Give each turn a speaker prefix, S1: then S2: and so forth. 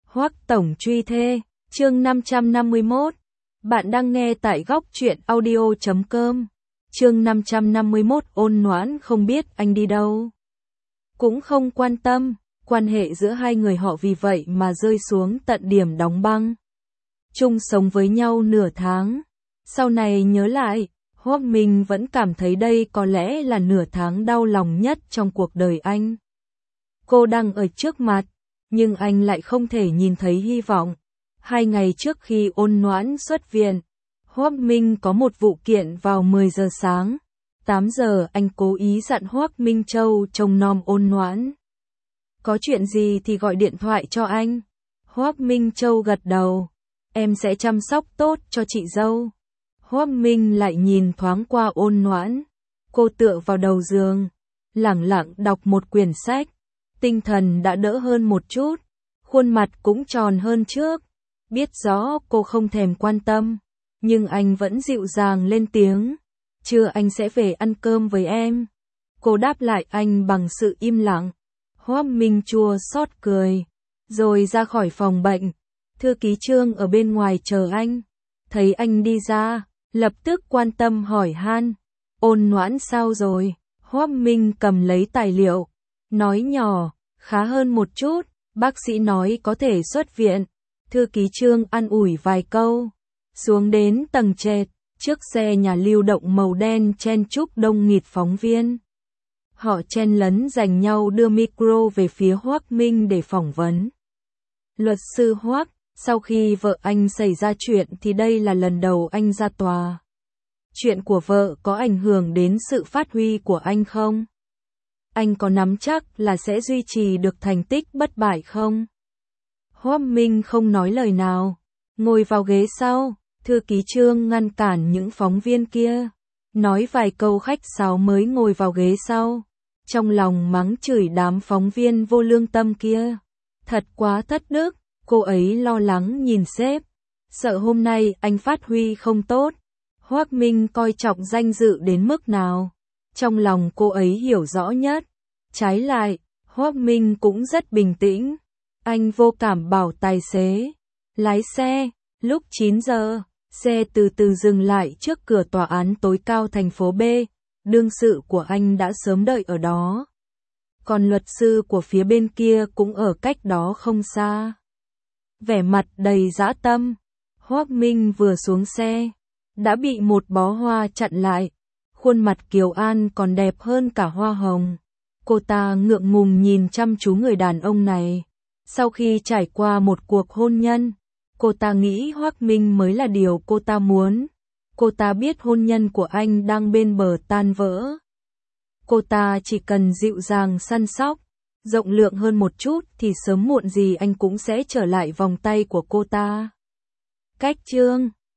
S1: Hoắc tổng truy thê, chương 551. Bạn đang nghe tại góc truyện audio.com. Chương 551. Ôn Noãn không biết anh đi đâu, cũng không quan tâm, quan hệ giữa hai người họ vì vậy mà rơi xuống tận điểm đóng băng. Chung sống với nhau nửa tháng, sau này nhớ lại, Hoắc Minh vẫn cảm thấy đây có lẽ là nửa tháng đau lòng nhất trong cuộc đời anh. Cô đang ở trước mặt, nhưng anh lại không thể nhìn thấy hy vọng. 2 ngày trước khi Ôn Noãn xuất viện, Hoắc Minh có một vụ kiện vào 10 giờ sáng. 8 giờ anh cố ý dặn Hoắc Minh Châu trông nom Ôn Noãn. Có chuyện gì thì gọi điện thoại cho anh. Hoắc Minh Châu gật đầu. Em sẽ chăm sóc tốt cho chị dâu. Hoắc Minh lại nhìn thoáng qua Ôn Noãn. Cô tựa vào đầu giường, lẳng lặng đọc một quyển sách. Tinh thần đã đỡ hơn một chút, khuôn mặt cũng tròn hơn trước. Biết rõ cô không thèm quan tâm, nhưng anh vẫn dịu dàng lên tiếng. Trưa anh sẽ về ăn cơm với em. Cô đáp lại anh bằng sự im lặng. Hoắc Minh chua xót cười, rồi ra khỏi phòng bệnh. Thư ký Trương ở bên ngoài chờ anh. Thấy anh đi ra, lập tức quan tâm hỏi han. Ôn Noãn sao rồi? Hoắc Minh cầm lấy tài liệu, nói nhỏ, khá hơn một chút, bác sĩ nói có thể xuất viện. Thư ký Trương an ủi vài câu, xuống đến tầng trệt, chiếc xe nhà lưu động màu đen chen chúc đông nghịt phóng viên. Họ chen lấn giành nhau đưa micro về phía Hoắc Minh để phỏng vấn. Luật sư Hoắc, sau khi vợ anh xảy ra chuyện thì đây là lần đầu anh ra tòa. Chuyện của vợ có ảnh hưởng đến sự phát huy của anh không? Anh có nắm chắc là sẽ duy trì được thành tích bất bại không? Hoắc Minh không nói lời nào, ngồi vào ghế sau. Thư ký Trương ngăn cản những phóng viên kia, nói vài câu khách sáo mới ngồi vào ghế sau. Trong lòng mắng chửi đám phóng viên vô lương tâm kia. Thật quá thất đức, cô ấy lo lắng nhìn sếp, sợ hôm nay anh phát huy không tốt. Hoắc Minh coi trọng danh dự đến mức nào, trong lòng cô ấy hiểu rõ nhất. Trái lại, Hoắc Minh cũng rất bình tĩnh. Anh vô cảm bảo tài xế lái xe. Lúc 9 giờ, xe từ từ dừng lại trước cửa tòa án tối cao thành phố B. Đương sự của anh đã sớm đợi ở đó, còn luật sư của phía bên kia cũng ở cách đó không xa. Vẻ mặt đầy dã tâm, Hoắc Minh vừa xuống xe, đã bị một bó hoa chặn lại. Khuôn mặt Kiều An còn đẹp hơn cả hoa hồng. Cô ta ngượng ngùng nhìn chăm chú người đàn ông này. Sau khi trải qua một cuộc hôn nhân, cô ta nghĩ Hoắc Minh mới là điều cô ta muốn. Cô ta biết hôn nhân của anh đang bên bờ tan vỡ. Cô ta chỉ cần dịu dàng săn sóc, rộng lượng hơn một chút thì sớm muộn gì anh cũng sẽ trở lại vòng tay của cô ta. Cách Trương